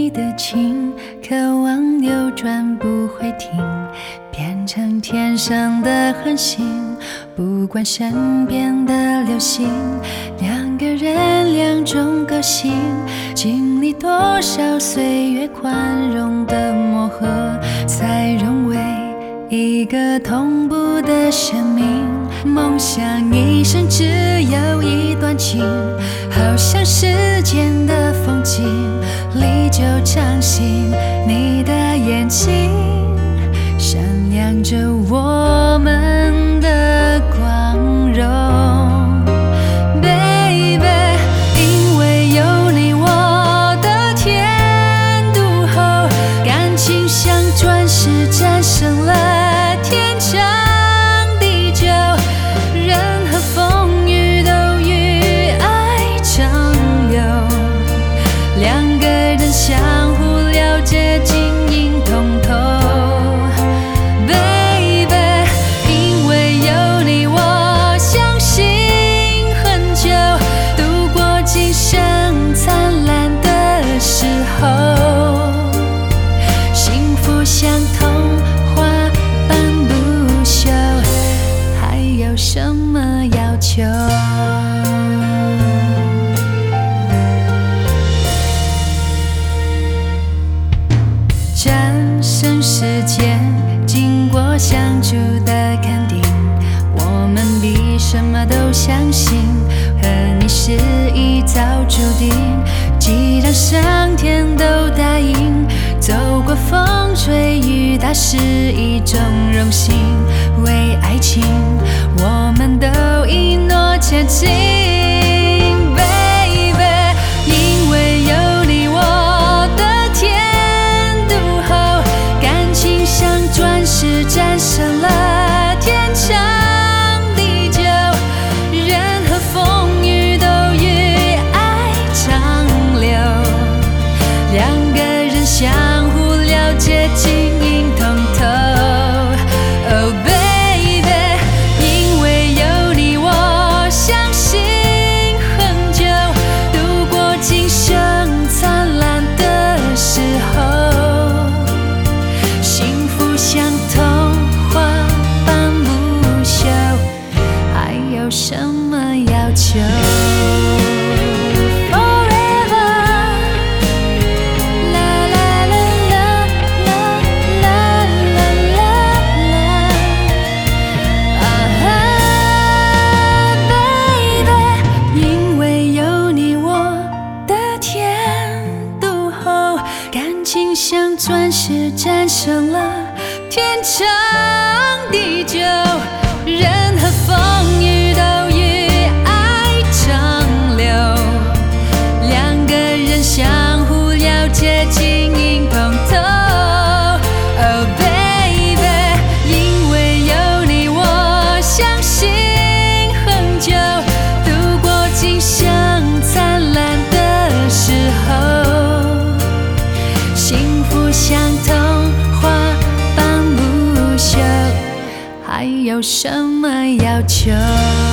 你的情，渴望扭转不会停，变成天上的恒星，不管身边的流星。两个人两种个性，经历多少岁月宽容的磨合，才融为一个同步的生命。梦想一生只有一段情，好像世间的风景，历久常新。你的眼睛闪亮着我们的光荣 ，baby， 因为有你我的天独厚，感情像钻石战胜了天长地久，任何风雨都与爱长留，两个人相互了解，晶莹通透 ，baby， 因为有你我相信很久，度过今生灿烂的时候，幸福像童话般不朽，还有什么要求？战胜时间，经过相处的肯定，我们比什么都相信，和你是一早注定。既然上天都答应，走过风吹雨打是一种荣幸。为爱情，我们都一诺前进。baby， 因为有你我的天独厚，感情像钻石战胜了天长地久，任何风雨都与爱长留，两个人相互了解，晶莹通透。Oh baby， 因为有你我相信很久，度过今生灿烂的时候，幸福像童话般不朽，还有什么要求？Forever， 啦啦啦啦啦啦啦啦啊 ，baby， 因为有你我的天独厚，感情像钻石战胜了天长地久，任何风雨都与爱长留，两个人相互了解，晶莹通透。Oh baby， 因为有你我相信很久，度过今生灿烂的时候，幸福像童话般不朽，还有什么要求？